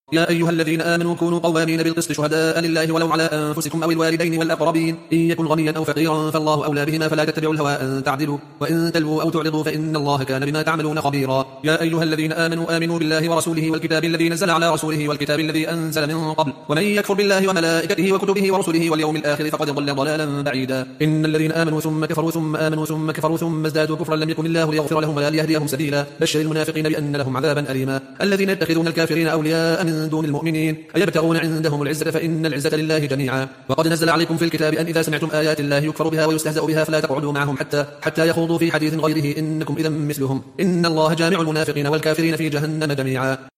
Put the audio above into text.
يا أيها الذين آمنوا كونوا قوامين بالقسط شهداء لله ولو على أنفسكم أو الوالدين والأقربين إن يكن غنيا أو فقيرا فالله أولى بهما فلا تتبعوا الهوى أن تعدلوا وإن تلووا أو تعرضوا فإن الله كان بما تعملون خبيرا. يا أيها الذين آمنوا بالله ورسوله والكتاب الذي نزل على رسوله والكتاب الذي أنزل من قبل ومن يكفر بالله وملائكته وكتبه ورسله واليوم الآخر فقد ضل ضلالا بعيدا. إن الذين آمنوا ثم كفروا ثم آمنوا ثم كفروا ثم ازدادوا كفرا لم يكن الله ليغفر لهم ولا ليهديهم سبيلا. بشر المنافقين بأن لهم عذابا أليما. الذين يتخذون الكافرين أولياء من دون المؤمنين أيبتغون عندهم العزة فإن العزة لله جميعا. وقد نزل عليكم في الكتاب أن إذا سمعتم آيات الله يكفر بها ويستهزأ بها فلا تقعدوا معهم حتى يخوضوا في حديث غيره إنكم إذا مثلهم إن الله جامع المنافقين والكافرين في جهنم جميعا.